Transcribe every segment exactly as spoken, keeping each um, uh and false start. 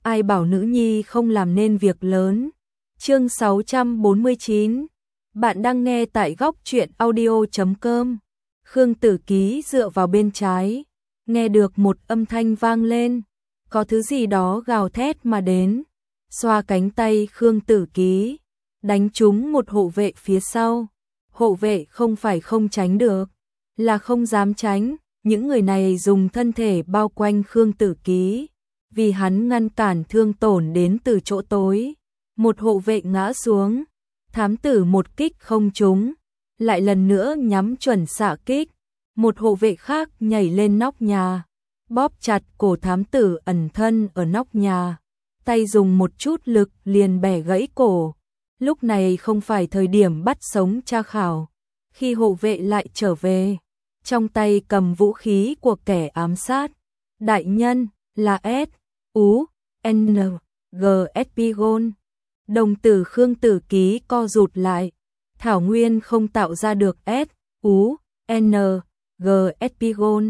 ai bảo nữ nhi không làm nên việc lớn. Chương sáu trăm bốn mươi chín. Bạn đang nghe tại góc truyện audio chấm com. Khương Tử Ký dựa vào bên trái, nghe được một âm thanh vang lên, có thứ gì đó gào thét mà đến. Xoa cánh tay Khương Tử Ký, đánh trúng một hộ vệ phía sau. Hộ vệ không phải không tránh được, là không dám tránh. Những người này dùng thân thể bao quanh Khương Tử Ký, vì hắn ngăn cản thương tổn đến từ chỗ tối. Một hộ vệ ngã xuống, thám tử một kích không trúng, lại lần nữa nhắm chuẩn xạ kích. Một hộ vệ khác nhảy lên nóc nhà, bóp chặt cổ thám tử ẩn thân ở nóc nhà, tay dùng một chút lực liền bẻ gãy cổ. Lúc này không phải thời điểm bắt sống tra khảo. Khi hộ vệ lại trở về, trong tay cầm vũ khí của kẻ ám sát. Đại nhân, là S, U, N, G, Espigon. Đồng tử Khương Tử Ký co rụt lại. Thảo Nguyên không tạo ra được S, U, N, G, Espigon.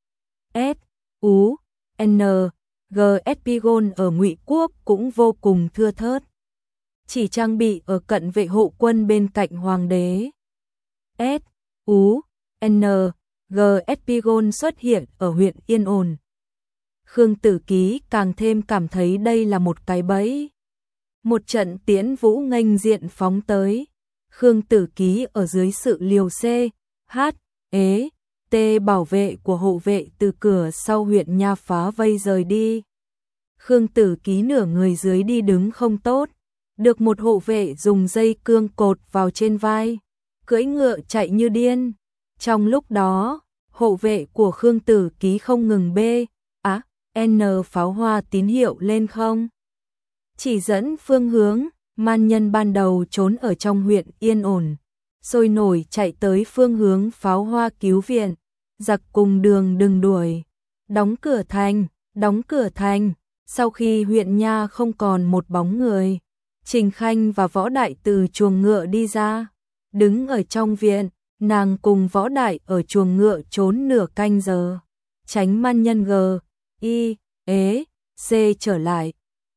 S, U, N, G, Espigon ở Ngụy Quốc cũng vô cùng thưa thớt, chỉ trang bị ở cận vệ hộ quân bên cạnh hoàng đế. S, U, N, G, Espigon xuất hiện ở huyện Yên Ổn. Khương Tử Ký càng thêm cảm thấy đây là một cái bẫy. Một trận tiễn vũ nghênh diện phóng tới. Khương Tử Ký ở dưới sự liều C, H, E, T bảo vệ của hộ vệ từ cửa sau huyện Nha phá vây rời đi. Khương Tử Ký nửa người dưới đi đứng không tốt, được một hộ vệ dùng dây cương cột vào trên vai, cưỡi ngựa chạy như điên. Trong lúc đó, hộ vệ của Khương Tử Ký không ngừng B, á, N pháo hoa tín hiệu lên không, chỉ dẫn phương hướng. Man nhân ban đầu trốn ở trong huyện Yên Ổn, sôi nổi chạy tới phương hướng pháo hoa cứu viện. Giặc cùng đường đừng đuổi, đóng cửa thành, đóng cửa thành. Sau khi huyện Nha không còn một bóng người, Trình Khanh và Võ Đại từ chuồng ngựa đi ra, đứng ở trong viện. Nàng cùng Võ Đại ở chuồng ngựa trốn nửa canh giờ, tránh man nhân G, I, E, C trở lại.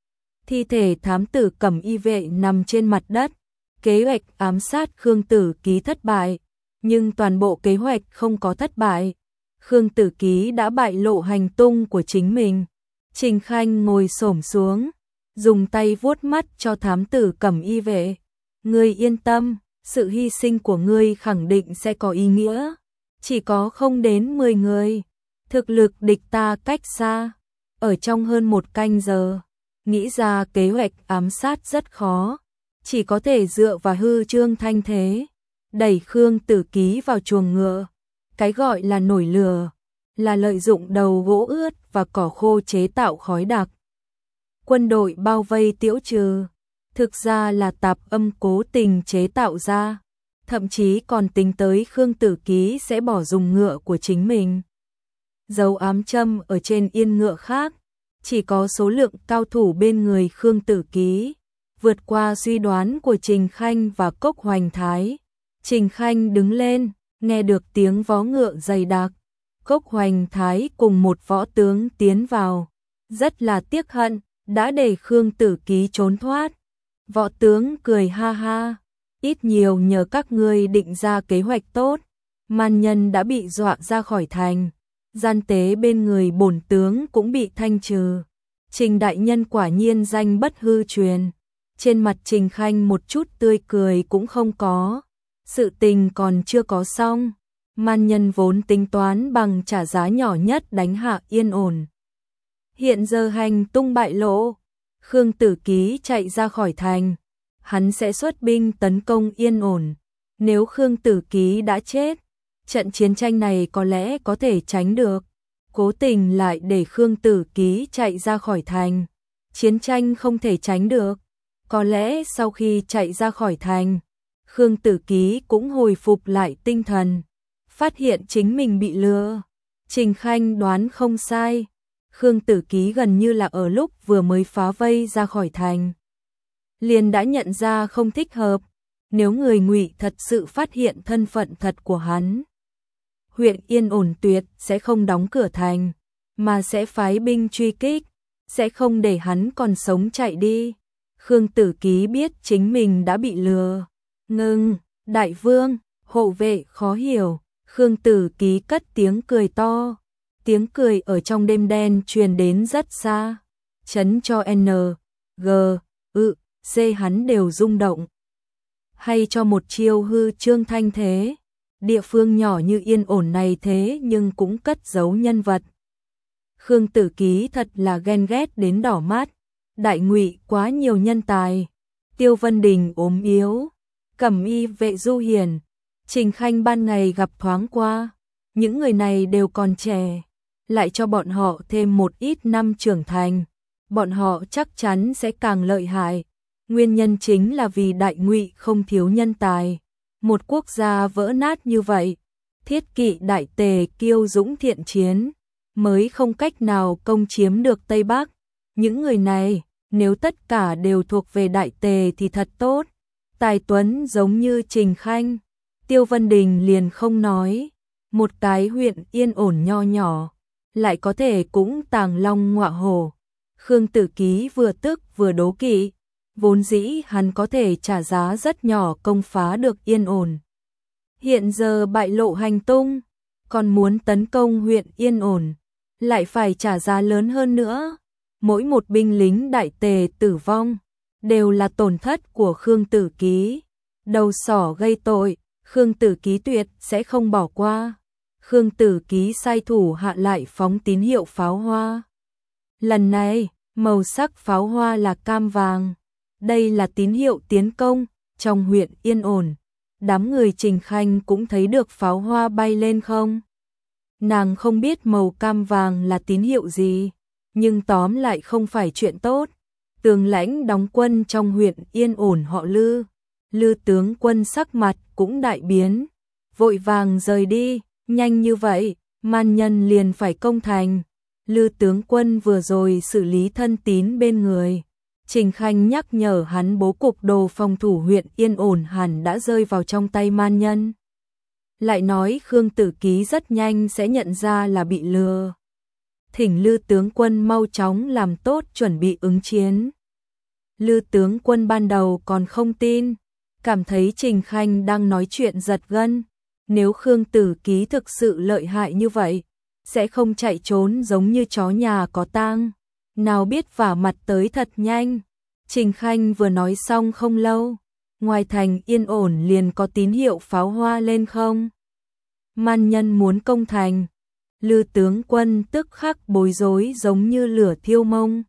Thi thể thám tử Cẩm Y vệ nằm trên mặt đất. Kế hoạch ám sát Khương Tử Ký thất bại, nhưng toàn bộ kế hoạch không có thất bại. Khương Tử Ký đã bại lộ hành tung của chính mình. Trình Khanh ngồi xổm xuống, dùng tay vuốt mắt cho thám tử Cẩm Y vệ. Ngươi yên tâm, sự hy sinh của ngươi khẳng định sẽ có ý nghĩa. Chỉ có không đến mười người. Thực lực địch ta cách xa. Ở trong hơn một canh giờ, nghĩ ra kế hoạch ám sát rất khó. Chỉ có thể dựa vào hư trương thanh thế, đẩy Khương Tử Ký vào chuồng ngựa. Cái gọi là nổi lửa, là lợi dụng đầu gỗ ướt và cỏ khô chế tạo khói đặc. Quân đội bao vây Tiễu Trừ, thực ra là tạp âm cố tình chế tạo ra, thậm chí còn tính tới Khương Tử Ký sẽ bỏ dùng ngựa của chính mình. Dấu ám châm ở trên yên ngựa khác, chỉ có số lượng cao thủ bên người Khương Tử Ký, vượt qua suy đoán của Trình Khanh và Cốc Hoành Thái. Trình Khanh đứng lên, nghe được tiếng vó ngựa dày đặc. Cốc Hoành Thái cùng một võ tướng tiến vào, rất là tiếc hận, đã để Khương Tử Ký trốn thoát. Võ tướng cười ha ha, ít nhiều nhờ các ngươi định ra kế hoạch tốt, man nhân đã bị dọa ra khỏi thành, gian tế bên người bổn tướng cũng bị thanh trừ. Trình đại nhân quả nhiên danh bất hư truyền. Trên mặt Trình Khanh một chút tươi cười cũng không có. Sự tình còn chưa có xong, man nhân vốn tính toán bằng trả giá nhỏ nhất đánh hạ Yên Ổn. Hiện giờ hành tung bại lộ, Khương Tử Ký chạy ra khỏi thành, hắn sẽ xuất binh tấn công Yên Ổn. Nếu Khương Tử Ký đã chết, trận chiến tranh này có lẽ có thể tránh được. Cố tình lại để Khương Tử Ký chạy ra khỏi thành, chiến tranh không thể tránh được. Có lẽ sau khi chạy ra khỏi thành, Khương Tử Ký cũng hồi phục lại tinh thần, phát hiện chính mình bị lừa. Trình Khanh đoán không sai, Khương Tử Ký gần như là ở lúc vừa mới phá vây ra khỏi thành, liền đã nhận ra không thích hợp. Nếu người Ngụy thật sự phát hiện thân phận thật của hắn, huyện Yên Ổn tuyệt sẽ không đóng cửa thành, mà sẽ phái binh truy kích. sẽ không để hắn còn sống chạy đi. Khương Tử Ký biết chính mình đã bị lừa. Ngưng, đại vương, hộ vệ khó hiểu. Khương Tử Ký cất tiếng cười to. Tiếng cười ở trong đêm đen truyền đến rất xa. Chấn cho N, G, ự, C hắn đều rung động. Hay cho một chiêu hư trương thanh thế. Địa phương nhỏ như Yên Ổn này thế nhưng cũng cất giấu nhân vật. Khương Tử Ký thật là ghen ghét đến đỏ mắt. Đại Ngụy quá nhiều nhân tài. Tiêu Vân Đình ốm yếu. Cẩm Y vệ Du Hiền. Trình Khanh ban ngày gặp thoáng qua. Những người này đều còn trẻ. Lại cho bọn họ thêm một ít năm trưởng thành. Bọn họ chắc chắn sẽ càng lợi hại. Nguyên nhân chính là vì Đại Ngụy không thiếu nhân tài. Một quốc gia vỡ nát như vậy. Thiết Kỵ đại tề kiêu dũng thiện chiến. Mới không cách nào công chiếm được Tây Bắc. Những người này, nếu tất cả đều thuộc về đại tề thì thật tốt. Tài tuấn giống như Trình Khanh. Tiêu Vân Đình liền không nói. Một cái huyện Yên Ổn nho nhỏ. Lại có thể cũng tàng long ngọa hổ. Khương Tử Ký vừa tức vừa đố kỵ. Vốn dĩ hắn có thể trả giá rất nhỏ công phá được Yên Ổn. Hiện giờ bại lộ hành tung. Còn muốn tấn công huyện Yên Ổn. Lại phải trả giá lớn hơn nữa. Mỗi một binh lính đại tề tử vong. Đều là tổn thất của Khương Tử Ký. Đầu sỏ gây tội. Khương Tử Ký tuyệt sẽ không bỏ qua. Khương Tử Ký sai thủ hạ lại phóng tín hiệu pháo hoa. Lần này, màu sắc pháo hoa là cam vàng. Đây là tín hiệu tiến công trong huyện Yên Ổn. Đám người Trình Khanh cũng thấy được pháo hoa bay lên không? Nàng không biết màu cam vàng là tín hiệu gì, nhưng tóm lại không phải chuyện tốt. Tướng lãnh đóng quân trong huyện Yên Ổn họ Lư. Lư tướng quân sắc mặt cũng đại biến, vội vàng rời đi. Nhanh như vậy, man nhân liền phải công thành. Lư tướng quân vừa rồi xử lý thân tín bên người. Trình Khanh nhắc nhở hắn bố cục đồ phòng thủ huyện Yên Ổn hẳn đã rơi vào trong tay man nhân. Lại nói Khương Tử Ký rất nhanh sẽ nhận ra là bị lừa. Thỉnh Lư tướng quân mau chóng làm tốt chuẩn bị ứng chiến. Lư tướng quân ban đầu còn không tin, cảm thấy Trình Khanh đang nói chuyện giật gân. Nếu Khương Tử Ký thực sự lợi hại như vậy, sẽ không chạy trốn giống như chó nhà có tang. Nào biết vả mặt tới thật nhanh. Trình Khanh vừa nói xong không lâu, ngoài thành Yên Ổn liền có tín hiệu pháo hoa lên không. Man nhân muốn công thành. Lư tướng quân tức khắc bối rối giống như lửa thiêu mông.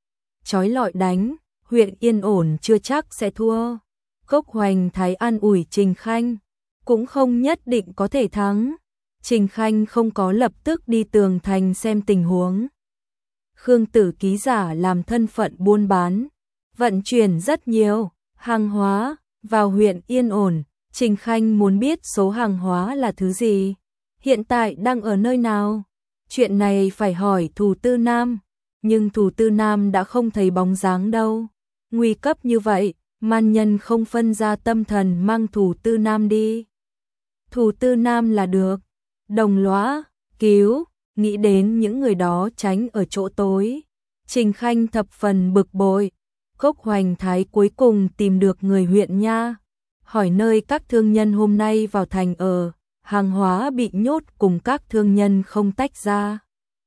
Chói lọi đánh, huyện Yên Ổn chưa chắc sẽ thua. Cốc Hoành Thái an ủi Trình Khanh, cũng không nhất định có thể thắng. Trình Khanh không có lập tức đi tường thành xem tình huống. Khương Tử Ký giả làm thân phận buôn bán, vận chuyển rất nhiều hàng hóa vào huyện Yên Ổn. Trình Khanh muốn biết số hàng hóa là thứ gì, hiện tại đang ở nơi nào. Chuyện này phải hỏi Thủ Tư Nam, nhưng Thủ Tư Nam đã không thấy bóng dáng đâu. Nguy cấp như vậy, man nhân không phân ra tâm thần mang Thủ Tư Nam đi. Thủ Tư Nam là được. Đồng Lõa, cứu, nghĩ đến những người đó tránh ở chỗ tối. Trình Khanh thập phần bực bội. Cốc Hoành Thái cuối cùng tìm được người huyện nha. Hỏi nơi các thương nhân hôm nay vào thành ở, hàng hóa bị nhốt cùng các thương nhân không tách ra.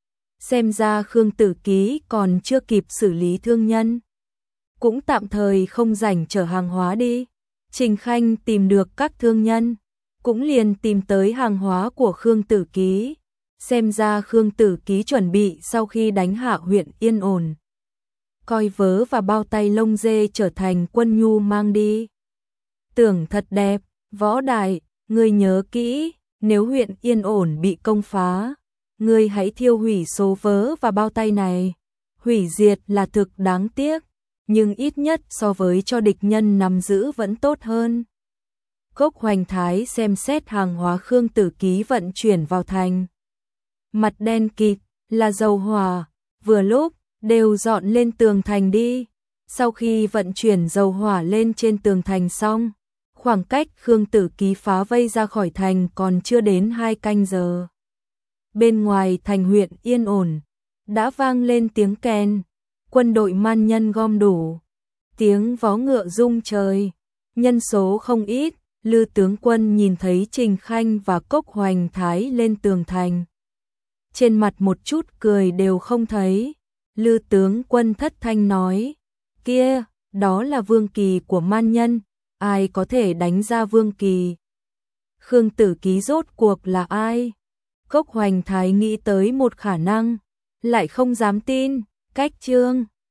Xem ra Khương Tử Ký còn chưa kịp xử lý thương nhân, cũng tạm thời không rảnh chở hàng hóa đi. Trình Khanh tìm được các thương nhân, cũng liền tìm tới hàng hóa của Khương Tử Ký. Xem ra Khương Tử Ký chuẩn bị sau khi đánh hạ huyện Yên Ổn, coi vớ và bao tay lông dê trở thành quân nhu mang đi. Tưởng thật đẹp, Võ Đại, ngươi nhớ kỹ, nếu huyện Yên Ổn bị công phá, ngươi hãy thiêu hủy số vớ và bao tay này. Hủy diệt là thực đáng tiếc, nhưng ít nhất so với cho địch nhân nắm giữ vẫn tốt hơn. Cốc Hoành Thái xem xét hàng hóa Khương Tử Ký vận chuyển vào thành. Mặt đen kịt, là dầu hỏa, vừa lúc, đều dọn lên tường thành đi. Sau khi vận chuyển dầu hỏa lên trên tường thành xong, khoảng cách Khương Tử Ký phá vây ra khỏi thành còn chưa đến hai canh giờ. Bên ngoài thành huyện Yên Ổn, đã vang lên tiếng kèn, Quân đội man nhân gom đủ, tiếng vó ngựa rung trời, nhân số không ít. Lư tướng quân nhìn thấy Trình Khanh và Cốc Hoành Thái lên tường thành, trên mặt một chút cười đều không thấy. Lư tướng quân thất thanh nói, kia, đó là vương kỳ của man nhân, ai có thể đánh ra vương kỳ? Khương Tử Ký rốt cuộc là ai? Cốc Hoành Thái nghĩ tới một khả năng, lại không dám tin, cách Trương